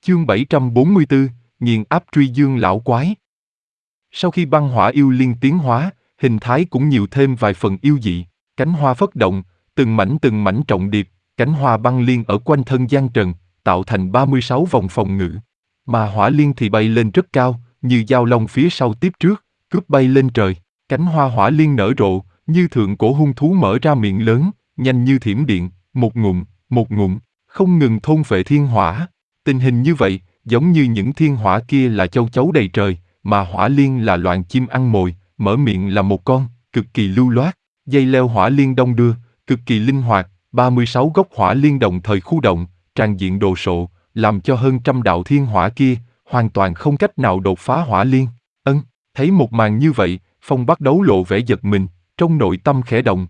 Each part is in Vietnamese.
Chương 744, nghiền áp truy dương lão quái. Sau khi băng hỏa yêu liên tiến hóa, hình thái cũng nhiều thêm vài phần yêu dị, cánh hoa phất động, từng mảnh trọng điệp, cánh hoa băng liên ở quanh thân Giang Trần, tạo thành 36 vòng phòng ngự. Mà hỏa liên thì bay lên rất cao, như dao long phía sau tiếp trước, cướp bay lên trời. Cánh hoa hỏa liên nở rộ, như thượng cổ hung thú mở ra miệng lớn, nhanh như thiểm điện, một ngụm, không ngừng thôn phệ thiên hỏa. Tình hình như vậy, giống như những thiên hỏa kia là châu chấu đầy trời, mà hỏa liên là loạn chim ăn mồi, mở miệng là một con, cực kỳ lưu loát. Dây leo hỏa liên đong đưa, cực kỳ linh hoạt, 36 gốc hỏa liên đồng thời khu động, tràn diện đồ sộ, làm cho hơn trăm đạo thiên hỏa kia, hoàn toàn không cách nào đột phá hỏa liên. Thấy một màn như vậy, Phong bắt đấu lộ vẻ giật mình, trong nội tâm khẽ động.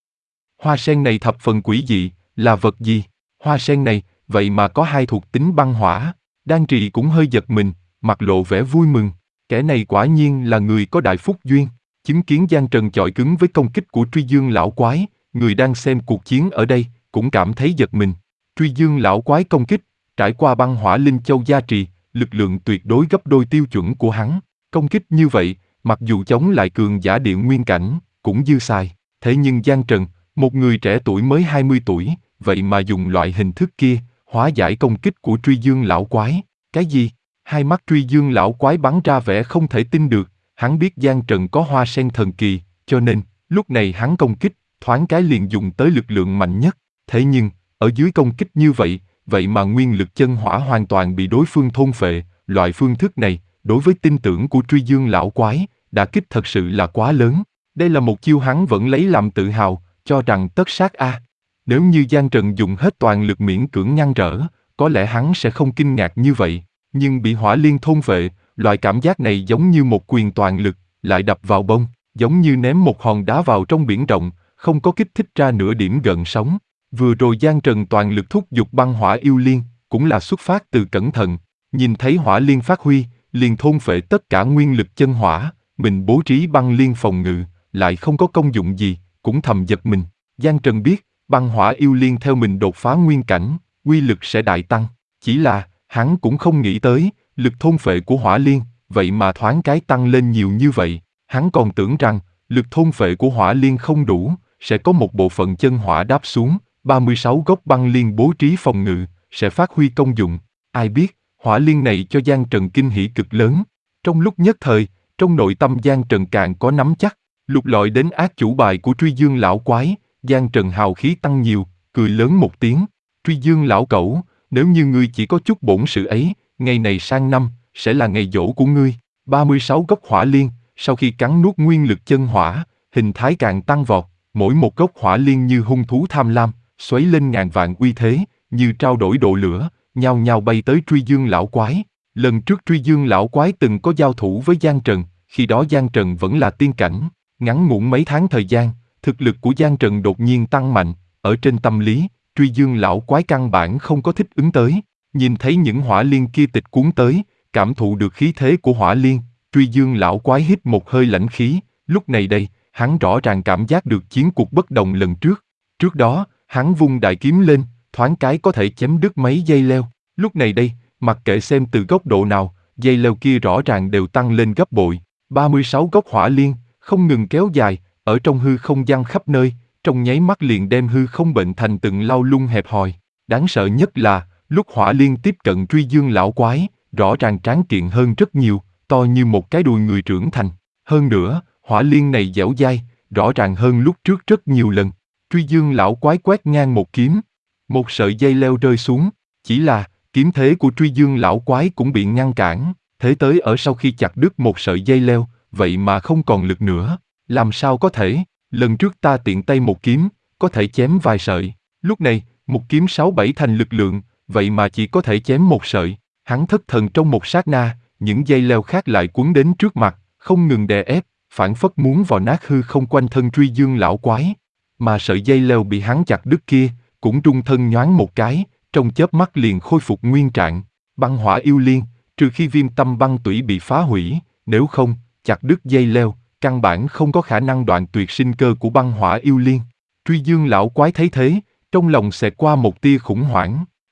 Hoa sen này thập phần quỷ dị, là vật gì? Hoa sen này, vậy mà có hai thuộc tính băng hỏa. Đan Trì cũng hơi giật mình, mặt lộ vẻ vui mừng. Kẻ này quả nhiên là người có đại phúc duyên. Chứng kiến Giang Trần chọi cứng với công kích của Truy Dương lão quái, người đang xem cuộc chiến ở đây, cũng cảm thấy giật mình. Truy Dương lão quái công kích, trải qua băng hỏa linh châu gia trì, lực lượng tuyệt đối gấp đôi tiêu chuẩn của hắn. Công kích như vậy, mặc dù chống lại cường giả địa nguyên cảnh, cũng dư xài. Thế nhưng Giang Trần, một người trẻ tuổi mới 20 tuổi, vậy mà dùng loại hình thức kia, hóa giải công kích của Truy Dương lão quái. Cái gì? Hai mắt Truy Dương lão quái bắn ra vẻ không thể tin được, hắn biết Giang Trần có hoa sen thần kỳ, cho nên, lúc này hắn công kích, thoáng cái liền dùng tới lực lượng mạnh nhất. Thế nhưng, ở dưới công kích như vậy, vậy mà nguyên lực chân hỏa hoàn toàn bị đối phương thôn phệ, loại phương thức này, đối với tin tưởng của Truy Dương lão quái, đả kích thật sự là quá lớn. Đây là một chiêu hắn vẫn lấy làm tự hào, cho rằng tất sát a. Nếu như Giang Trần dùng hết toàn lực miễn cưỡng ngăn trở, có lẽ hắn sẽ không kinh ngạc như vậy. Nhưng bị hỏa liên thôn phệ, loại cảm giác này giống như một quyền toàn lực, lại đập vào bông, giống như ném một hòn đá vào trong biển rộng, không có kích thích ra nửa điểm gợn sóng. Vừa rồi Giang Trần toàn lực thúc giục băng hỏa yêu liên, cũng là xuất phát từ cẩn thận. Nhìn thấy hỏa liên phát huy, liền thôn phệ tất cả nguyên lực chân hỏa, mình bố trí băng liên phòng ngự, lại không có công dụng gì, cũng thầm giật mình. Giang Trần biết, băng hỏa yêu liên theo mình đột phá nguyên cảnh, uy lực sẽ đại tăng. Chỉ là, hắn cũng không nghĩ tới, lực thôn phệ của hỏa liên, vậy mà thoáng cái tăng lên nhiều như vậy. Hắn còn tưởng rằng, lực thôn phệ của hỏa liên không đủ, sẽ có một bộ phận chân hỏa đáp xuống, 36 gốc băng liên bố trí phòng ngự, sẽ phát huy công dụng. Ai biết, hỏa liên này cho Giang Trần kinh hỉ cực lớn. Trong lúc nhất thời, trong nội tâm Giang Trần càng có nắm chắc, lục lọi đến ác chủ bài của Truy Dương lão quái, Giang Trần hào khí tăng nhiều, cười lớn một tiếng. Truy Dương lão cẩu, nếu như ngươi chỉ có chút bổn sự ấy, ngày này sang năm, sẽ là ngày giỗ của ngươi. 36 gốc hỏa liên, sau khi cắn nuốt nguyên lực chân hỏa, hình thái càng tăng vọt, mỗi một gốc hỏa liên như hung thú tham lam, xoáy lên ngàn vạn uy thế, như trao đổi độ lửa, nhao nhao bay tới Truy Dương lão quái. Lần trước Truy Dương lão quái từng có giao thủ với Giang Trần, khi đó Giang Trần vẫn là tiên cảnh. Ngắn ngủn mấy tháng thời gian, thực lực của Giang Trần đột nhiên tăng mạnh, ở trên tâm lý, Truy Dương lão quái căn bản không có thích ứng tới. Nhìn thấy những hỏa liên kia tịch cuốn tới, cảm thụ được khí thế của hỏa liên, Truy Dương lão quái hít một hơi lãnh khí, lúc này đây, hắn rõ ràng cảm giác được chiến cuộc bất đồng lần trước. Trước đó, hắn vung đại kiếm lên, thoáng cái có thể chém đứt mấy dây leo. Lúc này đây, mặc kệ xem từ góc độ nào, dây leo kia rõ ràng đều tăng lên gấp bội. 36 gốc hỏa liên, không ngừng kéo dài, ở trong hư không giăng khắp nơi, trong nháy mắt liền đem hư không bệnh thành từng lau lung hẹp hòi. Đáng sợ nhất là, lúc hỏa liên tiếp cận Truy Dương lão quái, rõ ràng tráng kiện hơn rất nhiều, to như một cái đùi người trưởng thành. Hơn nữa, hỏa liên này dẻo dai, rõ ràng hơn lúc trước rất nhiều lần. Truy Dương lão quái quét ngang một kiếm, một sợi dây leo rơi xuống, chỉ là, kiếm thế của Truy Dương lão quái cũng bị ngăn cản, thế tới ở sau khi chặt đứt một sợi dây leo, vậy mà không còn lực nữa. Làm sao có thể, lần trước ta tiện tay một kiếm, có thể chém vài sợi, lúc này, một kiếm 6-7 thành lực lượng, vậy mà chỉ có thể chém một sợi. Hắn thất thần trong một sát na, những dây leo khác lại cuốn đến trước mặt, không ngừng đè ép, phảng phất muốn vò nát hư không quanh thân Truy Dương lão quái. Mà sợi dây leo bị hắn chặt đứt kia, cũng rung thân nhoáng một cái, trong chớp mắt liền khôi phục nguyên trạng. Băng hỏa yêu liên, trừ khi viêm tâm băng tủy bị phá hủy, nếu không, chặt đứt dây leo, căn bản không có khả năng đoạn tuyệt sinh cơ của băng hỏa yêu liên. Truy Dương lão quái thấy thế, trong lòng xẹt qua một tia khủng hoảng.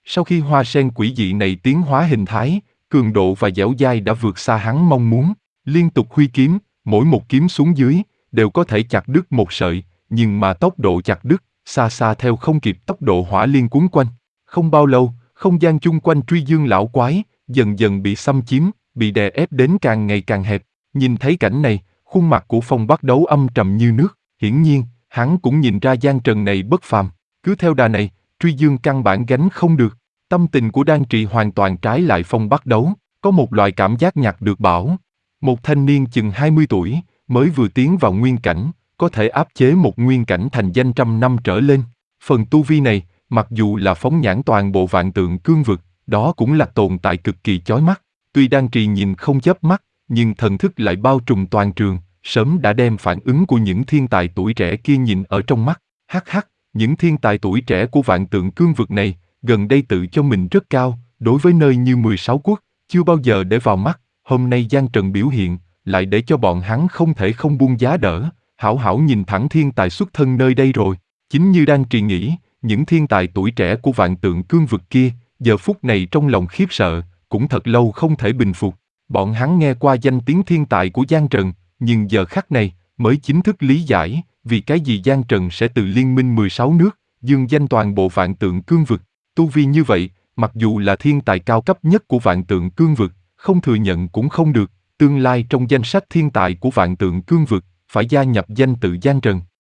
Sau khi hoa sen quỷ dị này tiến hóa hình thái, cường độ và dẻo dai đã vượt xa hắn mong muốn. Liên tục huy kiếm, mỗi một kiếm xuống dưới, đều có thể chặt đứt một sợi, nhưng mà tốc độ chặt đứt, xa xa theo không kịp tốc độ hỏa liên cuốn quanh. Không bao lâu, không gian chung quanh Truy Dương lão quái, dần dần bị xâm chiếm, bị đè ép đến càng ngày càng hẹp. Nhìn thấy cảnh này, khuôn mặt của Phong Bắt Đấu âm trầm như nước, hiển nhiên, hắn cũng nhìn ra Giang Trần này bất phàm. Cứ theo đà này, Truy Dương căn bản gánh không được. Tâm tình của Đan Trì hoàn toàn trái lại Phong Bắt Đấu, có một loại cảm giác nhặt được bảo. Một thanh niên chừng 20 tuổi, mới vừa tiến vào nguyên cảnh, có thể áp chế một nguyên cảnh thành danh trăm năm trở lên. Phần tu vi này, mặc dù là phóng nhãn toàn bộ vạn tượng cương vực, đó cũng là tồn tại cực kỳ chói mắt. Tuy Đan Trì nhìn không chớp mắt, nhưng thần thức lại bao trùm toàn trường, sớm đã đem phản ứng của những thiên tài tuổi trẻ kia nhìn ở trong mắt. Hắc hắc, những thiên tài tuổi trẻ của vạn tượng cương vực này, gần đây tự cho mình rất cao, đối với nơi như 16 quốc, chưa bao giờ để vào mắt. Hôm nay Giang Trần biểu hiện, lại để cho bọn hắn không thể không buông giá đỡ, hảo hảo nhìn thẳng thiên tài xuất thân nơi đây rồi. Chính như Đan Trì nghĩ, những thiên tài tuổi trẻ của vạn tượng cương vực kia, giờ phút này trong lòng khiếp sợ, cũng thật lâu không thể bình phục. Bọn hắn nghe qua danh tiếng thiên tài của Giang Trần, nhưng giờ khắc này, mới chính thức lý giải, vì cái gì Giang Trần sẽ từ liên minh 16 nước, dương danh toàn bộ vạn tượng cương vực. Tu vi như vậy, mặc dù là thiên tài cao cấp nhất của vạn tượng cương vực, không thừa nhận cũng không được, tương lai trong danh sách thiên tài của vạn tượng cương vực, phải gia nhập danh tự Giang Trần.